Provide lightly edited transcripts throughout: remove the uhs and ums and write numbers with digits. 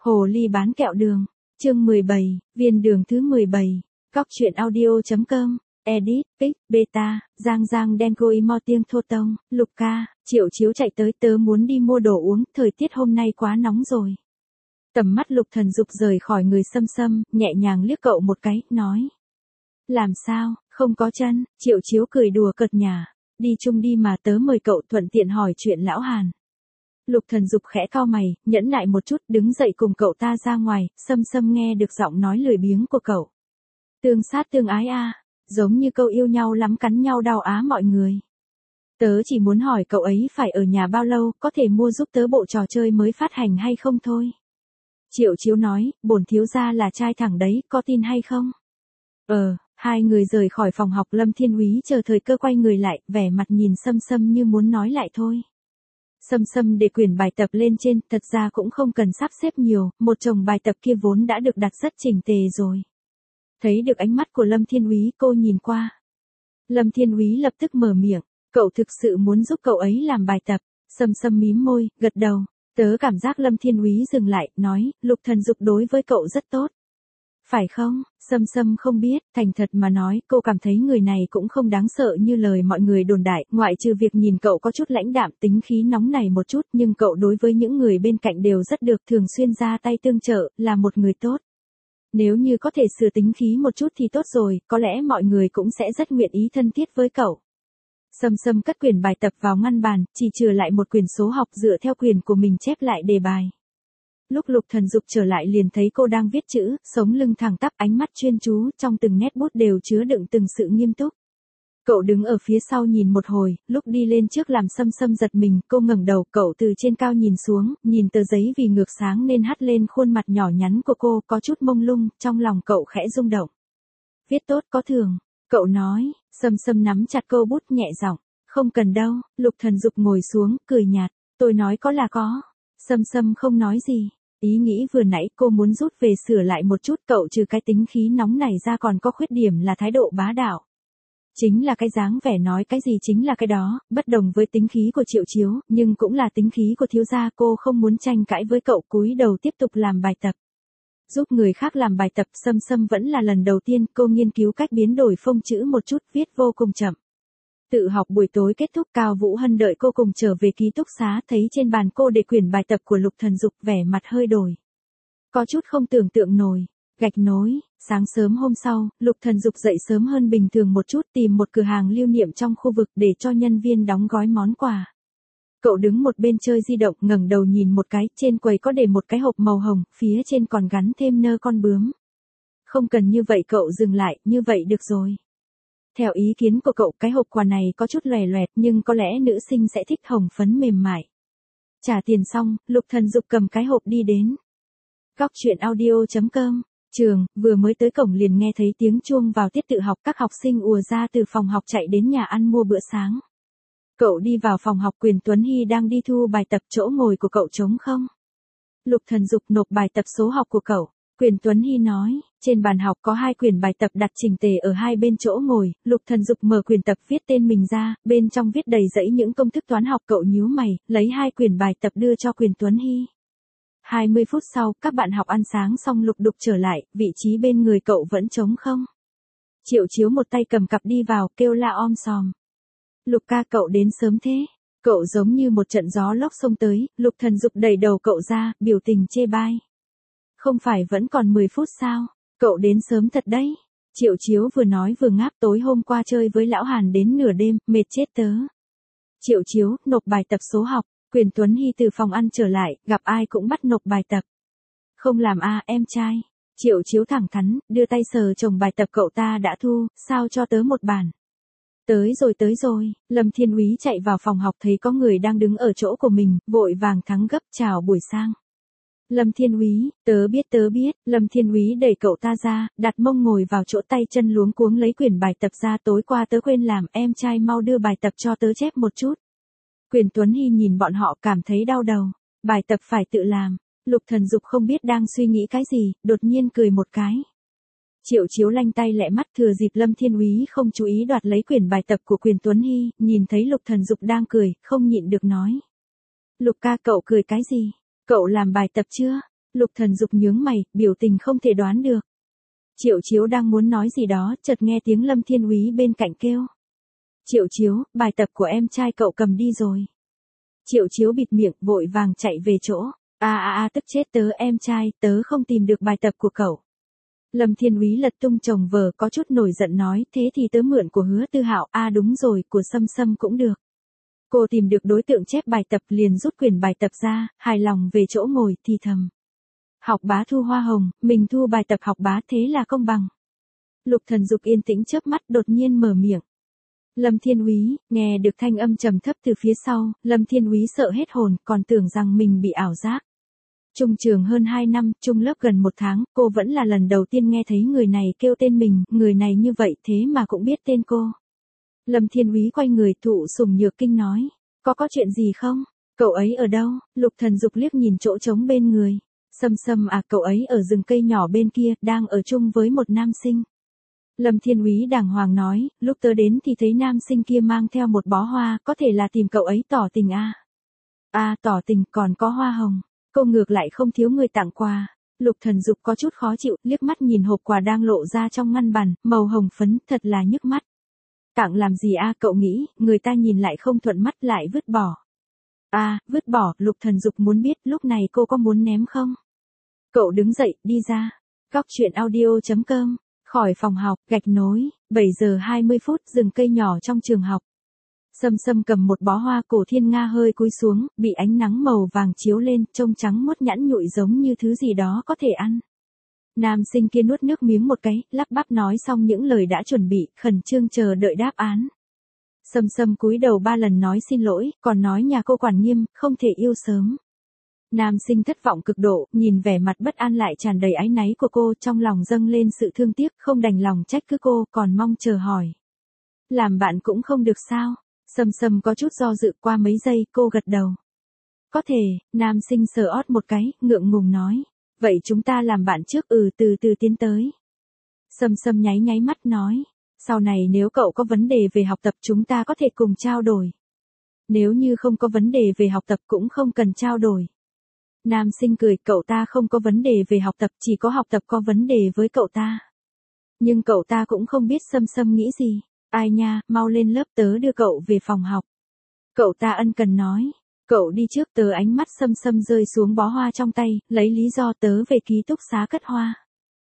Hồ ly bán kẹo đường. Chương 17, viên đường thứ 17. Góc truyện audio.com. Edit, Pic, Beta, Giang Denko Immortieng Thô Tông, Luca, Triệu Chiếu chạy tới tớ muốn đi mua đồ uống, thời tiết hôm nay quá nóng rồi. Tầm mắt Lục Thần Dục rời khỏi người Sâm, nhẹ nhàng liếc cậu một cái, nói. Làm sao, không có chân, Triệu Chiếu cười đùa cợt nhả. Đi chung đi mà tớ mời cậu thuận tiện hỏi chuyện lão Hàn. Lục Thần Dục khẽ cau mày, nhẫn nại một chút đứng dậy cùng cậu ta ra ngoài, Sâm nghe được giọng nói lười biếng của cậu. Tương sát tương ái a, giống như câu yêu nhau lắm cắn nhau đau á mọi người. Tớ chỉ muốn hỏi cậu ấy phải ở nhà bao lâu, có thể mua giúp tớ bộ trò chơi mới phát hành hay không thôi. Triệu Chiếu nói, bổn thiếu gia là trai thẳng đấy, có tin hay không? Hai người rời khỏi phòng học. Lâm Thiên Úy chờ thời cơ quay người lại, vẻ mặt nhìn Sâm như muốn nói lại thôi. Sâm để quyển bài tập lên trên, thật ra cũng không cần sắp xếp nhiều, một chồng bài tập kia vốn đã được đặt rất chỉnh tề rồi. Thấy được ánh mắt của Lâm Thiên Úy, cô nhìn qua. Lâm Thiên Úy lập tức mở miệng, cậu thực sự muốn giúp cậu ấy làm bài tập. Sâm mím môi, gật đầu. Tớ cảm giác Lâm Thiên Úy dừng lại, nói, Lục Thần Dục đối với cậu rất tốt. Phải không? Sâm không biết, thành thật mà nói, cô cảm thấy người này cũng không đáng sợ như lời mọi người đồn đại, ngoại trừ việc nhìn cậu có chút lãnh đạm, tính khí nóng này một chút, nhưng cậu đối với những người bên cạnh đều rất được, thường xuyên ra tay tương trợ, là một người tốt. Nếu như có thể sửa tính khí một chút thì tốt rồi, có lẽ mọi người cũng sẽ rất nguyện ý thân thiết với cậu. Sâm cất quyển bài tập vào ngăn bàn, chỉ chừa lại một quyển số học dựa theo quyển của mình chép lại đề bài. Lúc Lục Thần Dục trở lại liền thấy cô đang viết chữ, sống lưng thẳng tắp, ánh mắt chuyên chú, trong từng nét bút đều chứa đựng từng sự nghiêm túc. Cậu đứng ở phía sau nhìn một hồi, lúc đi lên trước làm Sâm giật mình, cô ngẩng đầu, cậu từ trên cao nhìn xuống, nhìn tờ giấy vì ngược sáng nên hắt lên khuôn mặt nhỏ nhắn của cô, có chút mông lung, trong lòng cậu khẽ rung động. Viết tốt có thưởng, cậu nói. Sâm nắm chặt câu bút nhẹ giọng, không cần đâu. Lục Thần Dục ngồi xuống, cười nhạt, tôi nói có là có. Sâm không nói gì. Ý nghĩ vừa nãy cô muốn rút về sửa lại một chút, cậu trừ cái tính khí nóng này ra còn có khuyết điểm là thái độ bá đạo. Chính là cái dáng vẻ nói cái gì chính là cái đó, bất đồng với tính khí của Triệu Chiếu, nhưng cũng là tính khí của thiếu gia. Cô không muốn tranh cãi với cậu, cúi đầu tiếp tục làm bài tập. Giúp người khác làm bài tập, Sâm vẫn là lần đầu tiên, cô nghiên cứu cách biến đổi phông chữ một chút, viết vô cùng chậm. Tự học buổi tối kết thúc, Cao Vũ Hân đợi cô cùng trở về ký túc xá, thấy trên bàn cô để quyển bài tập của Lục Thần Dục, vẻ mặt hơi đổi. Có chút không tưởng tượng nổi. Gạch nối. Sáng sớm hôm sau, Lục Thần Dục dậy sớm hơn bình thường một chút, tìm một cửa hàng lưu niệm trong khu vực để cho nhân viên đóng gói món quà. Cậu đứng một bên chơi di động, ngẩng đầu nhìn một cái, trên quầy có để một cái hộp màu hồng, phía trên còn gắn thêm nơ con bướm. Không cần như vậy, cậu dừng lại, như vậy được rồi. Theo ý kiến của cậu, cái hộp quà này có chút lòe loẹt, nhưng có lẽ nữ sinh sẽ thích hồng phấn mềm mại. Trả tiền xong, Lục Thần Dục cầm cái hộp đi đến. Góc truyện audio.com. Trường, vừa mới tới cổng liền nghe thấy tiếng chuông vào tiết tự học, các học sinh ùa ra từ phòng học chạy đến nhà ăn mua bữa sáng. Cậu đi vào phòng học, Quyền Tuấn Hy đang đi thu bài tập, chỗ ngồi của cậu trống không? Lục Thần Dục nộp bài tập số học của cậu. Quyền Tuấn Hy nói, trên bàn học có 2 quyển bài tập đặt chỉnh tề ở hai bên chỗ ngồi. Lục Thần Dục mở quyển tập viết tên mình ra, bên trong viết đầy dãy những công thức toán học. Cậu nhíu mày, lấy 2 quyển bài tập đưa cho Quyền Tuấn Hy. 20 phút sau, các bạn học ăn sáng xong lục đục trở lại, vị trí bên người cậu vẫn trống không. Triệu Chiếu một tay cầm cặp đi vào, kêu la om sòm. Lục ca, cậu đến sớm thế. Cậu giống như một trận gió lốc xông tới. Lục Thần Dục đẩy đầu cậu ra, biểu tình chê bai. Không phải vẫn còn 10 phút sao? Cậu đến sớm thật đấy. Triệu Chiếu vừa nói vừa ngáp, tối hôm qua chơi với lão Hàn đến nửa đêm, mệt chết tớ. Triệu Chiếu, nộp bài tập số học. Quyền Tuấn Hy từ phòng ăn trở lại, gặp ai cũng bắt nộp bài tập. Không làm em trai. Triệu Chiếu thẳng thắn, đưa tay sờ chồng bài tập, cậu ta đã thu, sao cho tớ một bản. Tới rồi. Lâm Thiên Úy chạy vào phòng học thấy có người đang đứng ở chỗ của mình, vội vàng thắng gấp, chào buổi sang. Lâm Thiên Úy, tớ biết. Lâm Thiên Úy đẩy cậu ta ra, đặt mông ngồi vào chỗ, tay chân luống cuống lấy quyển bài tập ra, tối qua tớ quên làm, em trai mau đưa bài tập cho tớ chép một chút. Quyền Tuấn Hy nhìn bọn họ cảm thấy đau đầu, bài tập phải tự làm. Lục Thần Dục không biết đang suy nghĩ cái gì, đột nhiên cười một cái. Triệu Chiếu lanh tay lẹ mắt, thừa dịp Lâm Thiên Úy không chú ý đoạt lấy quyển bài tập của Quyền Tuấn Hy, nhìn thấy Lục Thần Dục đang cười, không nhịn được nói. Lục ca, cậu cười cái gì? Cậu làm bài tập chưa? Lục Thần Dục nhướng mày, biểu tình không thể đoán được. Triệu Chiếu đang muốn nói gì đó, chợt nghe tiếng Lâm Thiên Úy bên cạnh kêu. Triệu Chiếu, bài tập của em trai cậu cầm đi rồi. Triệu Chiếu bịt miệng, vội vàng chạy về chỗ. Tức chết tớ em trai, tớ không tìm được bài tập của cậu. Lâm Thiên Úy lật tung chồng vở, có chút nổi giận nói, thế thì tớ mượn của Hứa Tư Hạo. Đúng rồi, của Sâm Sâm cũng được. Cô tìm được đối tượng chép bài tập liền rút quyển bài tập ra, hài lòng về chỗ ngồi thì thầm. Học bá thu hoa hồng, mình thu bài tập học bá, thế là công bằng. Lục Thần Dục yên tĩnh chớp mắt, đột nhiên mở miệng. Lâm Thiên Úy, nghe được thanh âm trầm thấp từ phía sau, Lâm Thiên Úy sợ hết hồn, còn tưởng rằng mình bị ảo giác. Trung trường hơn 2 năm, trung lớp gần 1 tháng, cô vẫn là lần đầu tiên nghe thấy người này kêu tên mình, người này như vậy thế mà cũng biết tên cô. Lâm Thiên Úy quay người, thụ sùng nhược kinh nói, có chuyện gì không? Cậu ấy ở đâu? Lục Thần Dục liếc nhìn chỗ trống bên người. Sâm Sâm cậu ấy ở rừng cây nhỏ bên kia, đang ở chung với một nam sinh. Lâm Thiên Úy đàng hoàng nói, lúc tớ đến thì thấy nam sinh kia mang theo một bó hoa, có thể là tìm cậu ấy tỏ tình tỏ tình, còn có hoa hồng. Cô ngược lại không thiếu người tặng quà. Lục Thần Dục có chút khó chịu, liếc mắt nhìn hộp quà đang lộ ra trong ngăn bàn, màu hồng phấn, thật là nhức mắt. Tặng làm gì cậu nghĩ, người ta nhìn lại không thuận mắt lại vứt bỏ. Vứt bỏ, Lục Thần Dục muốn biết lúc này cô có muốn ném không? Cậu đứng dậy, đi ra. Góc chuyện audio.com, khỏi phòng học, gạch nối, 7 giờ 20 phút, rừng cây nhỏ trong trường học. Sâm Sâm cầm một bó hoa cổ thiên nga hơi cúi xuống, bị ánh nắng màu vàng chiếu lên, trông trắng muốt nhẵn nhụi giống như thứ gì đó có thể ăn. Nam sinh kia nuốt nước miếng một cái, lắp bắp nói xong những lời đã chuẩn bị, khẩn trương chờ đợi đáp án. Sâm Sâm cúi đầu 3 lần nói xin lỗi, còn nói nhà cô quản nghiêm, không thể yêu sớm. Nam sinh thất vọng cực độ, nhìn vẻ mặt bất an lại tràn đầy áy náy của cô, trong lòng dâng lên sự thương tiếc, không đành lòng trách cứ cô, còn mong chờ hỏi. Làm bạn cũng không được sao? Sâm Sâm có chút do dự, qua mấy giây, cô gật đầu. Có thể, nam sinh sờ ót một cái, ngượng ngùng nói. Vậy chúng ta làm bạn trước, từ từ tiến tới. Sâm Sâm nháy mắt nói. Sau này nếu cậu có vấn đề về học tập chúng ta có thể cùng trao đổi. Nếu như không có vấn đề về học tập cũng không cần trao đổi. Nam sinh cười, cậu ta không có vấn đề về học tập, chỉ có học tập có vấn đề với cậu ta. Nhưng cậu ta cũng không biết Sâm Sâm nghĩ gì. Ai nha, mau lên lớp tớ đưa cậu về phòng học. Cậu ta ân cần nói. Cậu đi trước, tớ ánh mắt Sâm Sâm rơi xuống bó hoa trong tay, lấy lý do tớ về ký túc xá cất hoa.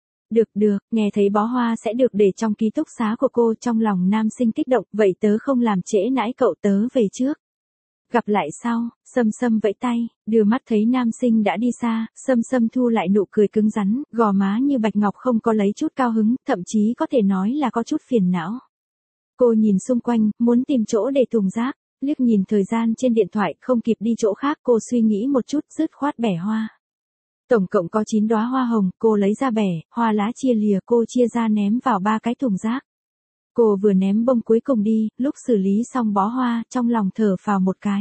Được, nghe thấy bó hoa sẽ được để trong ký túc xá của cô, trong lòng nam sinh kích động, vậy tớ không làm trễ nãi cậu, tớ về trước. Gặp lại sau, Sâm Sâm vẫy tay, đưa mắt thấy nam sinh đã đi xa, Sâm Sâm thu lại nụ cười cứng rắn, gò má như bạch ngọc không có lấy chút cao hứng, thậm chí có thể nói là có chút phiền não. Cô nhìn xung quanh, muốn tìm chỗ để thùng rác, liếc nhìn thời gian trên điện thoại, không kịp đi chỗ khác, cô suy nghĩ một chút, dứt khoát bẻ hoa. Tổng cộng có 9 đóa hoa hồng, cô lấy ra bẻ, hoa lá chia lìa, cô chia ra ném vào 3 cái thùng rác. Cô vừa ném bông cuối cùng đi, lúc xử lý xong bó hoa, trong lòng thở phào một cái.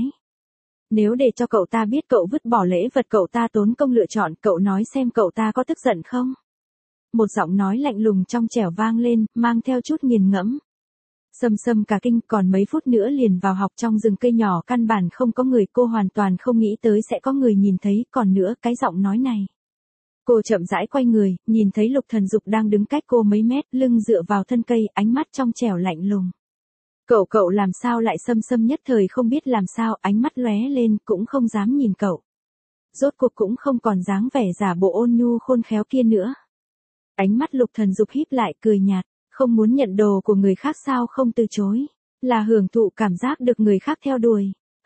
Nếu để cho cậu ta biết cậu vứt bỏ lễ vật cậu ta tốn công lựa chọn, cậu nói xem cậu ta có tức giận không? Một giọng nói lạnh lùng trong trẻo vang lên, mang theo chút nghiền ngẫm. Sâm Sâm cả kinh, còn mấy phút nữa liền vào học, trong rừng cây nhỏ căn bản không có người, cô hoàn toàn không nghĩ tới sẽ có người nhìn thấy, còn nữa cái giọng nói này. Cô chậm rãi quay người, nhìn thấy Lục Thần Dục đang đứng cách cô mấy mét, lưng dựa vào thân cây, ánh mắt trong trẻo lạnh lùng. Cậu làm sao lại? Sâm Sâm nhất thời không biết làm sao, ánh mắt lóe lên, cũng không dám nhìn cậu. Rốt cuộc cũng không còn dáng vẻ giả bộ ôn nhu khôn khéo kia nữa. Ánh mắt Lục Thần Dục híp lại, cười nhạt, không muốn nhận đồ của người khác sao không từ chối, là hưởng thụ cảm giác được người khác theo đuổi.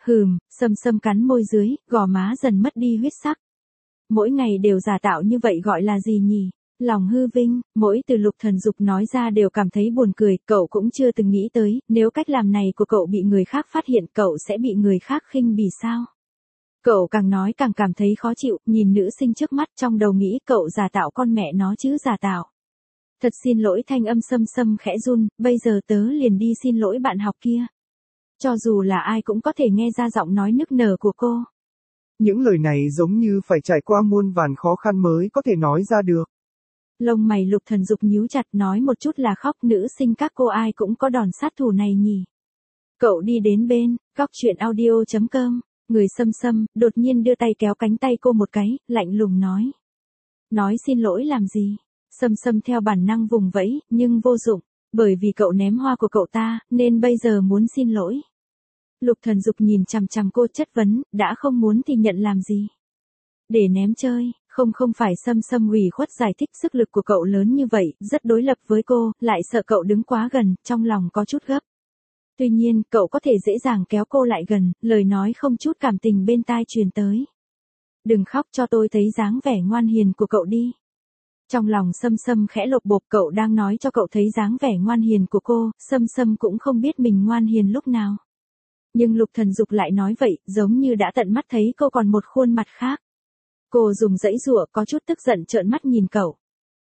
Sâm Sâm cắn môi dưới, gò má dần mất đi huyết sắc. Mỗi ngày đều giả tạo như vậy gọi là gì nhỉ? Lòng hư vinh, mỗi từ Lục Thần Dục nói ra đều cảm thấy buồn cười, cậu cũng chưa từng nghĩ tới, nếu cách làm này của cậu bị người khác phát hiện cậu sẽ bị người khác khinh bỉ sao? Cậu càng nói càng cảm thấy khó chịu, nhìn nữ sinh trước mắt trong đầu nghĩ cậu giả tạo con mẹ nó chứ giả tạo. Thật xin lỗi, thanh âm Sâm Sâm khẽ run, bây giờ tớ liền đi xin lỗi bạn học kia. Cho dù là ai cũng có thể nghe ra giọng nói nức nở của cô. Những lời này giống như phải trải qua muôn vàn khó khăn mới có thể nói ra được. Lông mày Lục Thần Dục nhíu chặt, nói một chút là khóc, nữ sinh các cô ai cũng có đòn sát thủ này nhỉ. Cậu đi đến bên, góc chuyện audio.com, người Sâm Sâm, đột nhiên đưa tay kéo cánh tay cô một cái, lạnh lùng nói. Nói xin lỗi làm gì? Sâm Sâm theo bản năng vùng vẫy, nhưng vô dụng. Bởi vì cậu ném hoa của cậu ta, nên bây giờ muốn xin lỗi. Lục Thần Dục nhìn chằm chằm cô chất vấn, đã không muốn thì nhận làm gì? Để ném chơi, không phải Sâm Sâm ủy khuất giải thích sức lực của cậu lớn như vậy, rất đối lập với cô, lại sợ cậu đứng quá gần, trong lòng có chút gấp. Tuy nhiên, cậu có thể dễ dàng kéo cô lại gần, lời nói không chút cảm tình bên tai truyền tới. Đừng khóc cho tôi thấy dáng vẻ ngoan hiền của cậu đi. Trong lòng Sâm Sâm khẽ lột bột, cậu đang nói cho cậu thấy dáng vẻ ngoan hiền của cô, Sâm Sâm cũng không biết mình ngoan hiền lúc nào. Nhưng Lục Thần Dục lại nói vậy, giống như đã tận mắt thấy cô còn một khuôn mặt khác. Cô dùng dãy giụa có chút tức giận trợn mắt nhìn cậu.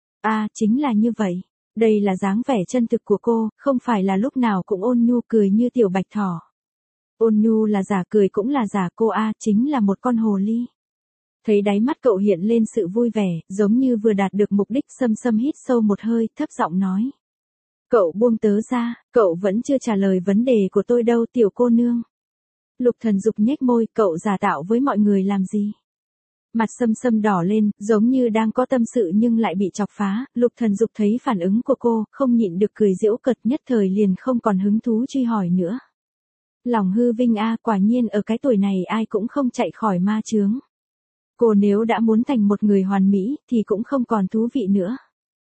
Chính là như vậy. Đây là dáng vẻ chân thực của cô, không phải là lúc nào cũng ôn nhu cười như tiểu bạch thỏ. Ôn nhu là giả, cười cũng là giả, cô chính là một con hồ ly. Thấy đáy mắt cậu hiện lên sự vui vẻ, giống như vừa đạt được mục đích. Sâm Sâm hít sâu một hơi, thấp giọng nói. Cậu buông tớ ra, cậu vẫn chưa trả lời vấn đề của tôi đâu tiểu cô nương. Lục Thần Dục nhếch môi, cậu giả tạo với mọi người làm gì? Mặt Sâm Sâm đỏ lên, giống như đang có tâm sự nhưng lại bị chọc phá. Lục Thần Dục thấy phản ứng của cô, không nhịn được cười giễu cợt, nhất thời liền không còn hứng thú truy hỏi nữa. Lòng hư vinh quả nhiên ở cái tuổi này ai cũng không chạy khỏi ma chướng. Cô nếu đã muốn thành một người hoàn mỹ, thì cũng không còn thú vị nữa.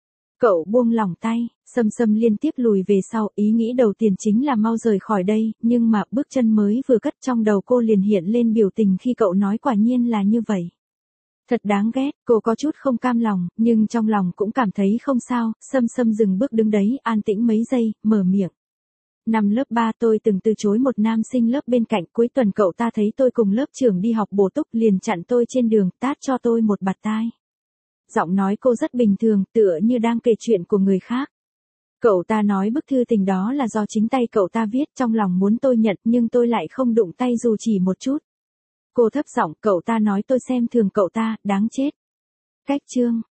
Cậu buông lỏng tay, Sâm Sâm liên tiếp lùi về sau, ý nghĩ đầu tiên chính là mau rời khỏi đây, nhưng mà bước chân mới vừa cất trong đầu cô liền hiện lên biểu tình khi cậu nói quả nhiên là như vậy. Thật đáng ghét, cô có chút không cam lòng, nhưng trong lòng cũng cảm thấy không sao. Sâm Sâm dừng bước đứng đấy, an tĩnh mấy giây, mở miệng. Năm lớp 3 tôi từng từ chối một nam sinh lớp bên cạnh, cuối tuần cậu ta thấy tôi cùng lớp trưởng đi học bổ túc liền chặn tôi trên đường, tát cho tôi một bạt tai. Giọng nói cô rất bình thường, tựa như đang kể chuyện của người khác. Cậu ta nói bức thư tình đó là do chính tay cậu ta viết, trong lòng muốn tôi nhận nhưng tôi lại không đụng tay dù chỉ một chút. Cô thấp giọng, cậu ta nói tôi xem thường cậu ta, đáng chết. Cách chương.